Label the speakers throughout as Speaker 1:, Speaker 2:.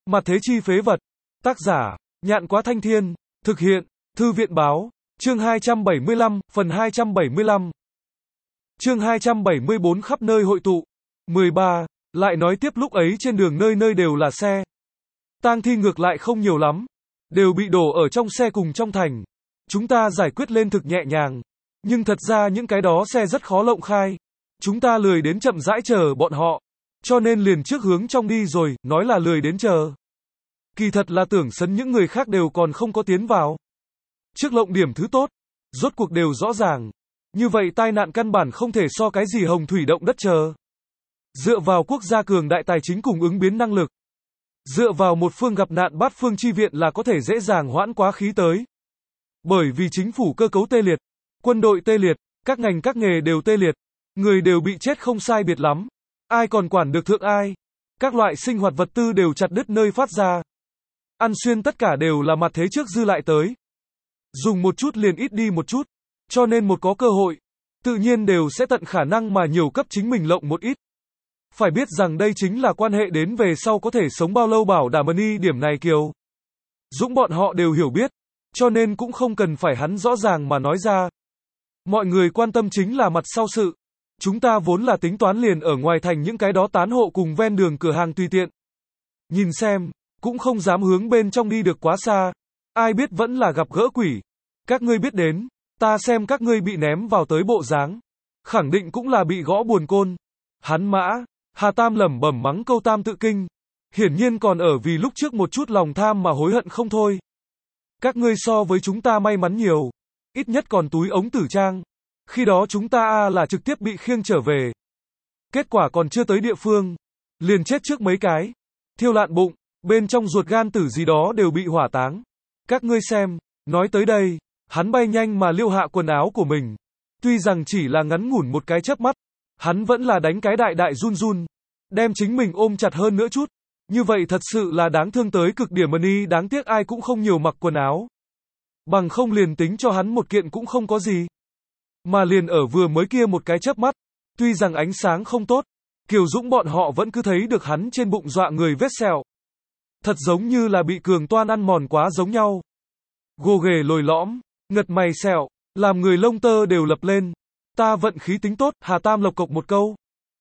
Speaker 1: Mặt thế chi phế vật. Tác giả, Nhạn Quá Thanh Thiên. Thực hiện, Thư viện Báo. Chương 275, phần 275. Chương 274 khắp nơi hội tụ. 13. Lại nói tiếp lúc ấy trên đường nơi nơi đều là xe. Tang thi ngược lại không nhiều lắm. Đều bị đổ ở trong xe cùng trong thành. Chúng ta giải quyết lên thực nhẹ nhàng. Nhưng thật ra những cái đó xe rất khó lộng khai. Chúng ta lười đến chậm rãi chờ bọn họ. Cho nên liền trước hướng trong đi rồi, nói là lười đến chờ. Kỳ thật là tưởng sấn những người khác đều còn không có tiến vào. Trước lộng điểm thứ tốt. Rốt cuộc đều rõ ràng. Như vậy tai nạn căn bản không thể so cái gì hồng thủy động đất chờ. Dựa vào quốc gia cường đại tài chính cùng ứng biến năng lực. Dựa vào một phương gặp nạn bát phương chi viện là có thể dễ dàng hoãn quá khí tới. Bởi vì chính phủ cơ cấu tê liệt, quân đội tê liệt, các ngành các nghề đều tê liệt, người đều bị chết không sai biệt lắm. Ai còn quản được thượng ai? Các loại sinh hoạt vật tư đều chặt đứt nơi phát ra. Ăn xuyên tất cả đều là mặt thế trước dư lại tới. Dùng một chút liền ít đi một chút. Cho nên một có cơ hội, tự nhiên đều sẽ tận khả năng mà nhiều cấp chính mình lộng một ít. Phải biết rằng đây chính là quan hệ đến về sau có thể sống bao lâu bảo đảm money điểm này Kiều Dũng bọn họ đều hiểu biết. Cho nên cũng không cần phải hắn rõ ràng mà nói ra. Mọi người quan tâm chính là mặt sau sự. Chúng ta vốn là tính toán liền ở ngoài thành những cái đó tán hộ cùng ven đường cửa hàng tùy tiện. Nhìn xem, cũng không dám hướng bên trong đi được quá xa. Ai biết vẫn là gặp gỡ quỷ. Các ngươi biết đến, ta xem các ngươi bị ném vào tới bộ dáng. Khẳng định cũng là bị gõ buồn côn. Hắn mã, Hà Tam lẩm bẩm mắng câu tam tự kinh. Hiển nhiên còn ở vì lúc trước một chút lòng tham mà hối hận không thôi. Các ngươi so với chúng ta may mắn nhiều. Ít nhất còn túi ống tử trang. Khi đó chúng ta là trực tiếp bị khiêng trở về. Kết quả còn chưa tới địa phương. Liền chết trước mấy cái. Thiêu lạn bụng, bên trong ruột gan tử gì đó đều bị hỏa táng. Các ngươi xem, nói tới đây, hắn bay nhanh mà liêu hạ quần áo của mình. Tuy rằng chỉ là ngắn ngủn một cái chớp mắt, hắn vẫn là đánh cái đại đại run run. Đem chính mình ôm chặt hơn nữa chút. Như vậy thật sự là đáng thương tới cực điểm money, đáng tiếc ai cũng không nhiều mặc quần áo. Bằng không liền tính cho hắn một kiện cũng không có gì. Mà liền ở vừa mới kia một cái chớp mắt, tuy rằng ánh sáng không tốt, Kiều Dũng bọn họ vẫn cứ thấy được hắn trên bụng dọa người vết sẹo. Thật giống như là bị cường toan ăn mòn quá giống nhau. Gồ ghề lồi lõm, ngật mày sẹo, làm người lông tơ đều lập lên. Ta vận khí tính tốt, Hà Tam lộc cộc một câu.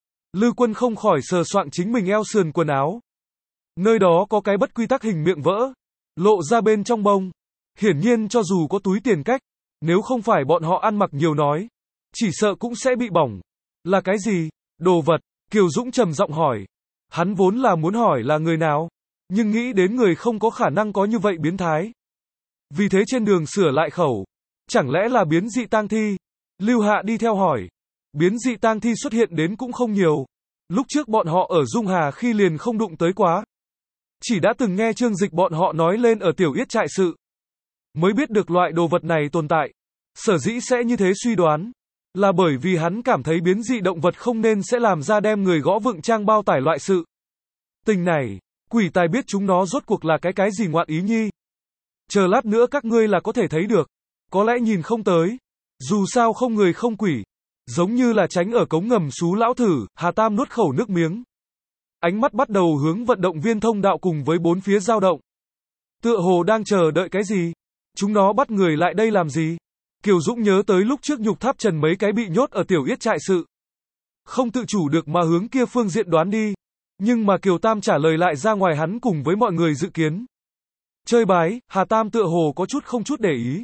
Speaker 1: Lư Quân không khỏi sờ soạng chính mình eo sườn quần áo. Nơi đó có cái bất quy tắc hình miệng vỡ, lộ ra bên trong bông. Hiển nhiên cho dù có túi tiền cách, nếu không phải bọn họ ăn mặc nhiều nói, chỉ sợ cũng sẽ bị bỏng. Là cái gì? Đồ vật? Kiều Dũng trầm giọng hỏi. Hắn vốn là muốn hỏi là người nào, nhưng nghĩ đến người không có khả năng có như vậy biến thái. Vì thế trên đường sửa lại khẩu. Chẳng lẽ là biến dị tang thi? Lưu Hạ đi theo hỏi. Biến dị tang thi xuất hiện đến cũng không nhiều. Lúc trước bọn họ ở Dung Hà khi liền không đụng tới quá. Chỉ đã từng nghe Trương Dịch bọn họ nói lên ở Tiểu Yết trại sự. Mới biết được loại đồ vật này tồn tại. Sở dĩ sẽ như thế suy đoán. Là bởi vì hắn cảm thấy biến dị động vật không nên sẽ làm ra đem người gõ vựng trang bao tải loại sự. Tình này, quỷ tài biết chúng nó rốt cuộc là cái gì ngoạn ý nhi. Chờ lát nữa các ngươi là có thể thấy được. Có lẽ nhìn không tới. Dù sao không người không quỷ. Giống như là tránh ở cống ngầm xú lão thử, Hà Tam nuốt khẩu nước miếng. Ánh mắt bắt đầu hướng vận động viên thông đạo cùng với bốn phía dao động. Tựa hồ đang chờ đợi cái gì? Chúng nó bắt người lại đây làm gì? Kiều Dũng nhớ tới lúc trước Nhục Tháp Trần mấy cái bị nhốt ở Tiểu Yết trại sự. Không tự chủ được mà hướng kia phương diện đoán đi. Nhưng mà Kiều Tam trả lời lại ra ngoài hắn cùng với mọi người dự kiến. Chơi bái, Hà Tam tựa hồ có chút không chút để ý.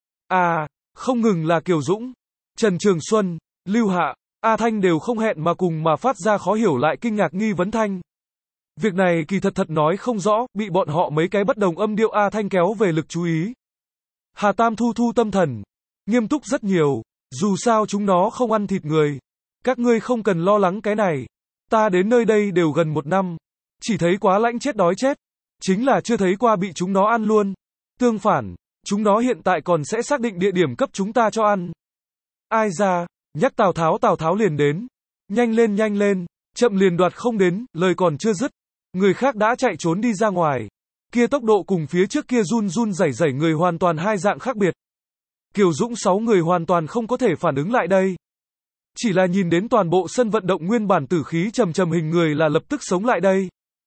Speaker 1: Không ngừng là Kiều Dũng, Trần Trường Xuân, Lưu Hạ, A Thanh đều không hẹn mà cùng mà phát ra khó hiểu lại kinh ngạc nghi vấn thanh. Việc này kỳ thật nói không rõ, bị bọn họ mấy cái bất đồng âm điệu A Thanh kéo về lực chú ý. Hà Tam thu tâm thần, nghiêm túc rất nhiều, dù sao chúng nó không ăn thịt người. Các ngươi không cần lo lắng cái này. Ta đến nơi đây đều gần 1 năm, chỉ thấy quá lãnh chết đói chết, chính là chưa thấy qua bị chúng nó ăn luôn. Tương phản, chúng nó hiện tại còn sẽ xác định địa điểm cấp chúng ta cho ăn. Ai ra, nhắc Tào Tháo liền đến. Nhanh lên, chậm liền đoạt không đến, lời còn chưa dứt. Người khác đã chạy trốn đi ra ngoài. Kia tốc độ cùng phía trước kia run rẩy người hoàn toàn hai dạng khác biệt. Kiều Dũng 6 người hoàn toàn không có thể phản ứng lại đây. Chỉ là nhìn đến toàn bộ sân vận động nguyên bản tử khí trầm hình người là lập tức sống lại đây.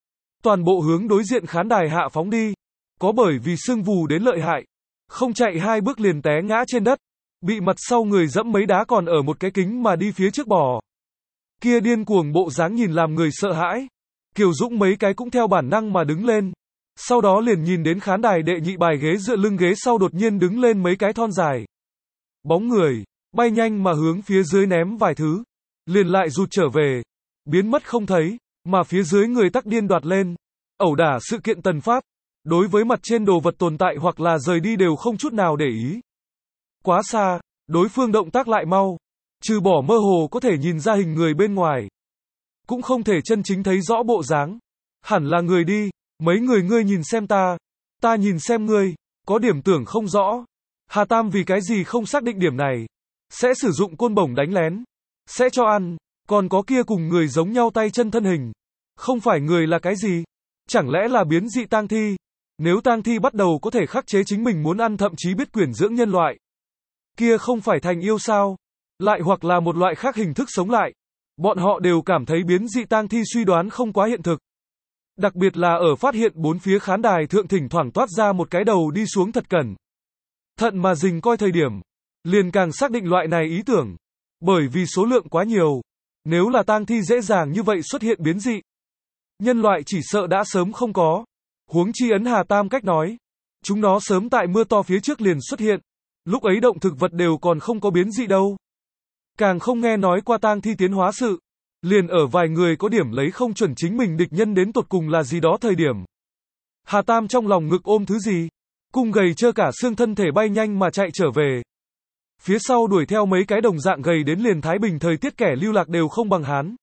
Speaker 1: toàn bộ hướng đối diện khán đài hạ phóng đi. Có bởi vì sưng vù đến lợi hại, không chạy 2 bước liền té ngã trên đất, bị mặt sau người dẫm mấy đá còn ở một cái kính mà đi phía trước bò. Kia điên cuồng bộ dáng nhìn làm người sợ hãi. Kiều Dũng mấy cái cũng theo bản năng mà đứng lên. Sau đó liền nhìn đến khán đài đệ nhị bài ghế dựa lưng ghế sau đột nhiên đứng lên mấy cái thon dài. Bóng người, bay nhanh mà hướng phía dưới ném vài thứ. Liền lại rụt trở về, biến mất không thấy, mà phía dưới người tắc điên đoạt lên. Ẩu đả sự kiện tần pháp. Đối với mặt trên đồ vật tồn tại hoặc là rời đi đều không chút nào để ý. Quá xa, đối phương động tác lại mau. Trừ bỏ mơ hồ có thể nhìn ra hình người bên ngoài. Cũng không thể chân chính thấy rõ bộ dáng. Hẳn là người đi, mấy người ngươi nhìn xem ta nhìn xem ngươi, có điểm tưởng không rõ. Hà Tam vì cái gì không xác định điểm này. Sẽ sử dụng côn bổng đánh lén. Sẽ cho ăn, còn có kia cùng người giống nhau tay chân thân hình. Không phải người là cái gì? Chẳng lẽ là biến dị tang thi? Nếu tang thi bắt đầu có thể khắc chế chính mình muốn ăn thậm chí biết quyển dưỡng nhân loại. Kia không phải thành yêu sao? Lại hoặc là một loại khác hình thức sống lại. Bọn họ đều cảm thấy biến dị tang thi suy đoán không quá hiện thực. Đặc biệt là ở phát hiện bốn phía khán đài thượng thỉnh thoảng toát ra một cái đầu đi xuống thật cẩn thận mà rình coi thời điểm. Liền càng xác định loại này ý tưởng. Bởi vì số lượng quá nhiều. Nếu là tang thi dễ dàng như vậy xuất hiện biến dị. Nhân loại chỉ sợ đã sớm không có. Huống chi ấn Hà Tam cách nói. Chúng nó sớm tại mưa to phía trước liền xuất hiện. Lúc ấy động thực vật đều còn không có biến dị đâu. Càng không nghe nói qua tang thi tiến hóa sự. Liền ở vài người có điểm lấy không chuẩn chính mình địch nhân đến tột cùng là gì đó thời điểm. Hà Tam trong lòng ngực ôm thứ gì? Cung gầy trơ cả xương thân thể bay nhanh mà chạy trở về. Phía sau đuổi theo mấy cái đồng dạng gầy đến liền Thái Bình thời tiết kẻ lưu lạc đều không bằng hắn.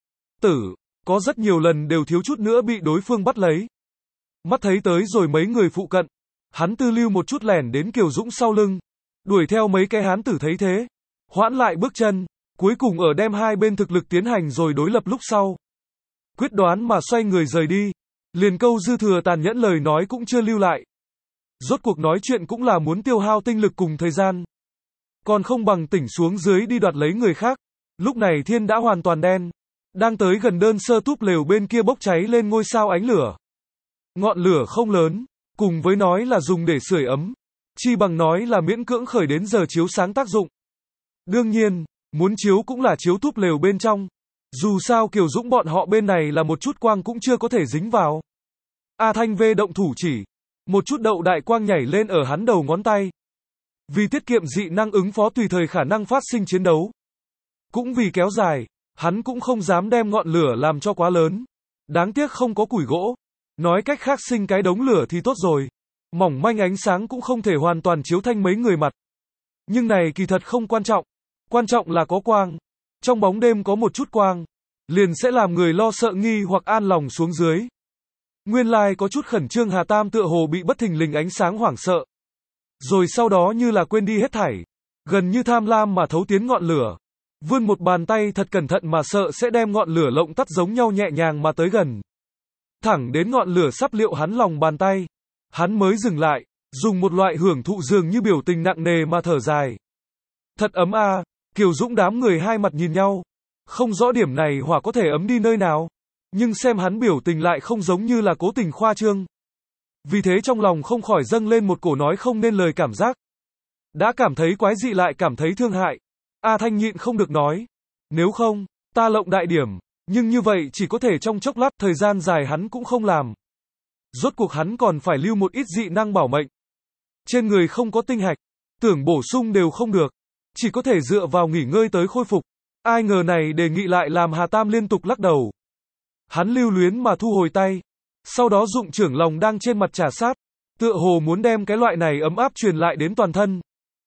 Speaker 1: Có rất nhiều lần đều thiếu chút nữa bị đối phương bắt lấy. Mắt thấy tới rồi mấy người phụ cận. Hắn tư lưu một chút lẻn đến Kiều Dũng sau lưng. Đuổi theo mấy cái hán tử thấy thế. Hoãn lại bước chân. Cuối cùng ở đem hai bên thực lực tiến hành rồi đối lập lúc sau. Quyết đoán mà xoay người rời đi. Liền câu dư thừa tàn nhẫn lời nói cũng chưa lưu lại. Rốt cuộc nói chuyện cũng là muốn tiêu hao tinh lực cùng thời gian. Còn không bằng tỉnh xuống dưới đi đoạt lấy người khác. Lúc này thiên đã hoàn toàn đen. Đang tới gần đơn sơ túp lều bên kia bốc cháy lên ngôi sao ánh lửa. Ngọn lửa không lớn, cùng với nói là dùng để sưởi ấm. Chi bằng nói là miễn cưỡng khởi đến giờ chiếu sáng tác dụng. Đương nhiên, muốn chiếu cũng là chiếu túp lều bên trong. Dù sao Kiều Dũng bọn họ bên này là một chút quang cũng chưa có thể dính vào. A Thanh V động thủ chỉ. Một chút đậu đại quang nhảy lên ở hắn đầu ngón tay. Vì tiết kiệm dị năng ứng phó tùy thời khả năng phát sinh chiến đấu. Cũng vì kéo dài, hắn cũng không dám đem ngọn lửa làm cho quá lớn. Đáng tiếc không có củi gỗ. Nói cách khác sinh cái đống lửa thì tốt rồi. Mỏng manh ánh sáng cũng không thể hoàn toàn chiếu thanh mấy người mặt. Nhưng này kỳ thật không quan trọng. Quan trọng là có quang. Trong bóng đêm có một chút quang. Liền sẽ làm người lo sợ nghi hoặc an lòng xuống dưới. Nguyên lai có chút khẩn trương Hà Tam tựa hồ bị bất thình lình ánh sáng hoảng sợ. Rồi sau đó như là quên đi hết thảy. Gần như tham lam mà thấu tiến ngọn lửa. Vươn một bàn tay thật cẩn thận mà sợ sẽ đem ngọn lửa lộng tắt giống nhau nhẹ nhàng mà tới gần. Thẳng đến ngọn lửa sắp liệu hắn lòng bàn tay. Hắn mới dừng lại, dùng một loại hưởng thụ dường như biểu tình nặng nề mà thở dài. Thật ấm a. Kiều Dũng đám người hai mặt nhìn nhau. Không rõ điểm này hỏa có thể ấm đi nơi nào. Nhưng xem hắn biểu tình lại không giống như là cố tình khoa trương. Vì thế trong lòng không khỏi dâng lên một cổ nói không nên lời cảm giác. Đã cảm thấy quái dị lại cảm thấy thương hại. A Thanh nhịn không được nói. Nếu không, ta lộng đại điểm. Nhưng như vậy chỉ có thể trong chốc lát thời gian dài hắn cũng không làm. Rốt cuộc hắn còn phải lưu một ít dị năng bảo mệnh. Trên người không có tinh hạch. Tưởng bổ sung đều không được. Chỉ có thể dựa vào nghỉ ngơi tới khôi phục. Ai ngờ này đề nghị lại làm Hà Tam liên tục lắc đầu. Hắn lưu luyến mà thu hồi tay. Sau đó dụng trưởng lòng đang trên mặt trà sát. Tựa hồ muốn đem cái loại này ấm áp truyền lại đến toàn thân.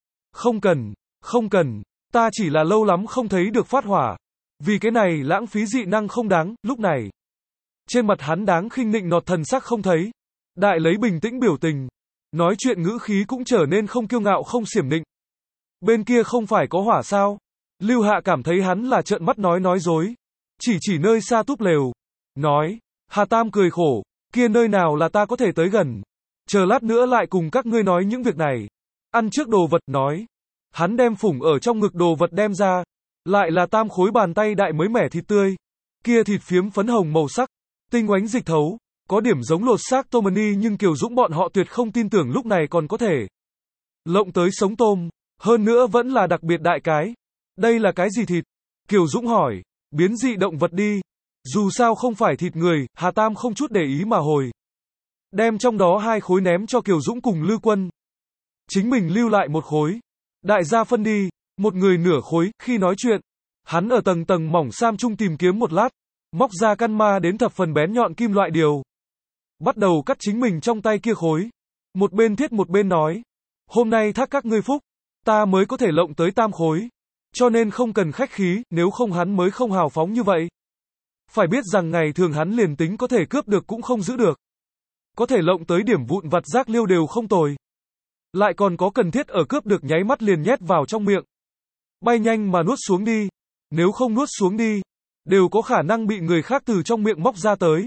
Speaker 1: Không cần. Ta chỉ là lâu lắm không thấy được phát hỏa. Vì cái này lãng phí dị năng không đáng, lúc này. Trên mặt hắn đáng khinh nịnh nọt thần sắc không thấy. Đại lấy bình tĩnh biểu tình. Nói chuyện ngữ khí cũng trở nên không kiêu ngạo không xiểm nịnh. Bên kia không phải có hỏa sao? Lưu Hạ cảm thấy hắn là trợn mắt nói dối. Chỉ nơi xa túp lều. Nói. Hà Tam cười khổ. Kia nơi nào là ta có thể tới gần. Chờ lát nữa lại cùng các ngươi nói những việc này. Ăn trước đồ vật nói. Hắn đem phủng ở trong ngực đồ vật đem ra. Lại là tam khối bàn tay đại mới mẻ thịt tươi. Kia thịt phiếm phấn hồng màu sắc. Tinh oánh dịch thấu. Có điểm giống lột xác Tommy nhưng Kiều Dũng bọn họ tuyệt không tin tưởng lúc này còn có thể lộng tới sống tôm, hơn nữa vẫn là đặc biệt đại cái. Đây là cái gì thịt? Kiều Dũng hỏi, biến dị động vật đi. Dù sao không phải thịt người, Hà Tam không chút để ý mà hồi. Đem trong đó 2 khối ném cho Kiều Dũng cùng Lư Quân. Chính mình lưu lại 1 khối. Đại gia phân đi, một người nửa khối, khi nói chuyện. Hắn ở tầng tầng mỏng sam trung tìm kiếm một lát, móc ra căn ma đến thập phần bén nhọn kim loại điều. Bắt đầu cắt chính mình trong tay kia khối. Một bên thiết một bên nói, hôm nay thác các ngươi phúc, ta mới có thể lộng tới tam khối. Cho nên không cần khách khí, nếu không hắn mới không hào phóng như vậy. Phải biết rằng ngày thường hắn liền tính có thể cướp được cũng không giữ được. Có thể lộng tới điểm vụn vặt rác liêu đều không tồi. Lại còn có cần thiết ở cướp được nháy mắt liền nhét vào trong miệng. Bay nhanh mà nuốt xuống đi. Nếu không nuốt xuống đi, đều có khả năng bị người khác từ trong miệng móc ra tới.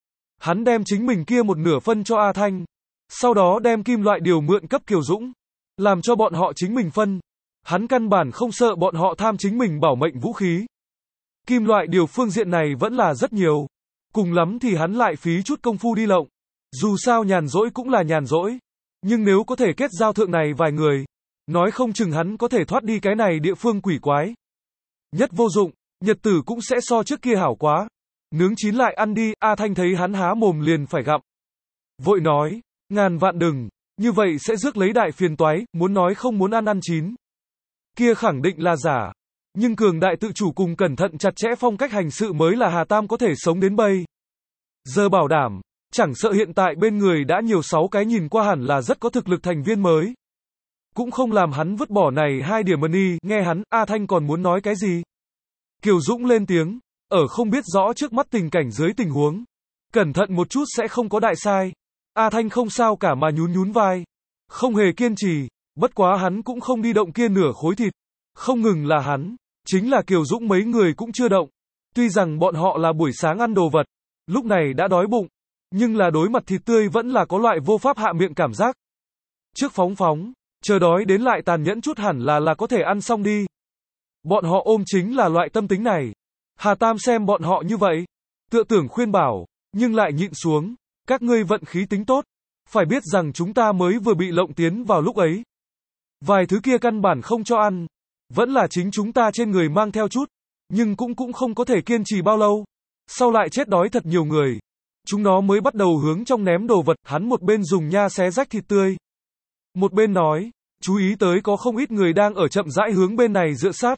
Speaker 1: Hắn đem chính mình kia một nửa phân cho A Thanh. Sau đó đem kim loại điều mượn cấp Kiều Dũng. Làm cho bọn họ chính mình phân. Hắn căn bản không sợ bọn họ tham chính mình bảo mệnh vũ khí. Kim loại điều phương diện này vẫn là rất nhiều. Cùng lắm thì hắn lại phí chút công phu đi lộng. Dù sao nhàn rỗi cũng là nhàn rỗi. Nhưng nếu có thể kết giao thượng này vài người, nói không chừng hắn có thể thoát đi cái này địa phương quỷ quái. Nhất vô dụng, nhật tử cũng sẽ so trước kia hảo quá. Nướng chín lại ăn đi, A Thanh thấy hắn há mồm liền phải gặm. Vội nói, ngàn vạn đừng, như vậy sẽ rước lấy đại phiền toái, muốn nói không muốn ăn chín. Kia khẳng định là giả. Nhưng cường đại tự chủ cùng cẩn thận chặt chẽ phong cách hành sự mới là Hà Tam có thể sống đến bây giờ bảo đảm. Chẳng sợ hiện tại bên người đã nhiều 6 cái nhìn qua hẳn là rất có thực lực thành viên mới. Cũng không làm hắn vứt bỏ này 2 điểm money, nghe hắn, A Thanh còn muốn nói cái gì? Kiều Dũng lên tiếng, ở không biết rõ trước mắt tình cảnh dưới tình huống. Cẩn thận một chút sẽ không có đại sai. A Thanh không sao cả mà nhún nhún vai. Không hề kiên trì, bất quá hắn cũng không đi động kia nửa khối thịt. Không ngừng là hắn, chính là Kiều Dũng mấy người cũng chưa động. Tuy rằng bọn họ là buổi sáng ăn đồ vật, lúc này đã đói bụng. Nhưng là đối mặt thịt tươi vẫn là có loại vô pháp hạ miệng cảm giác. Trước phóng, chờ đói đến lại tàn nhẫn chút hẳn là có thể ăn xong đi. Bọn họ ôm chính là loại tâm tính này. Hà Tam xem bọn họ như vậy, tựa tưởng khuyên bảo, nhưng lại nhịn xuống, các ngươi vận khí tính tốt, phải biết rằng chúng ta mới vừa bị lộng tiến vào lúc ấy. Vài thứ kia căn bản không cho ăn, vẫn là chính chúng ta trên người mang theo chút, nhưng cũng không có thể kiên trì bao lâu. Sau lại chết đói thật nhiều người. Chúng nó mới bắt đầu hướng trong ném đồ vật, hắn một bên dùng nha xé rách thịt tươi. Một bên nói, chú ý tới có không ít người đang ở chậm rãi hướng bên này dựa sát.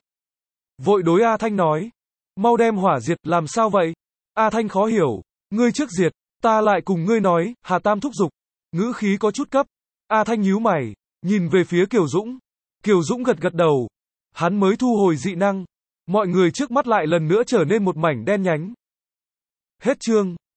Speaker 1: Vội đối A Thanh nói, mau đem hỏa diệt, làm sao vậy? A Thanh khó hiểu, ngươi trước diệt, ta lại cùng ngươi nói, Hà Tam thúc giục. Ngữ khí có chút cấp. A Thanh nhíu mày, nhìn về phía Kiều Dũng. Kiều Dũng gật đầu. Hắn mới thu hồi dị năng. Mọi người trước mắt lại lần nữa trở nên một mảnh đen nhánh. Hết chương.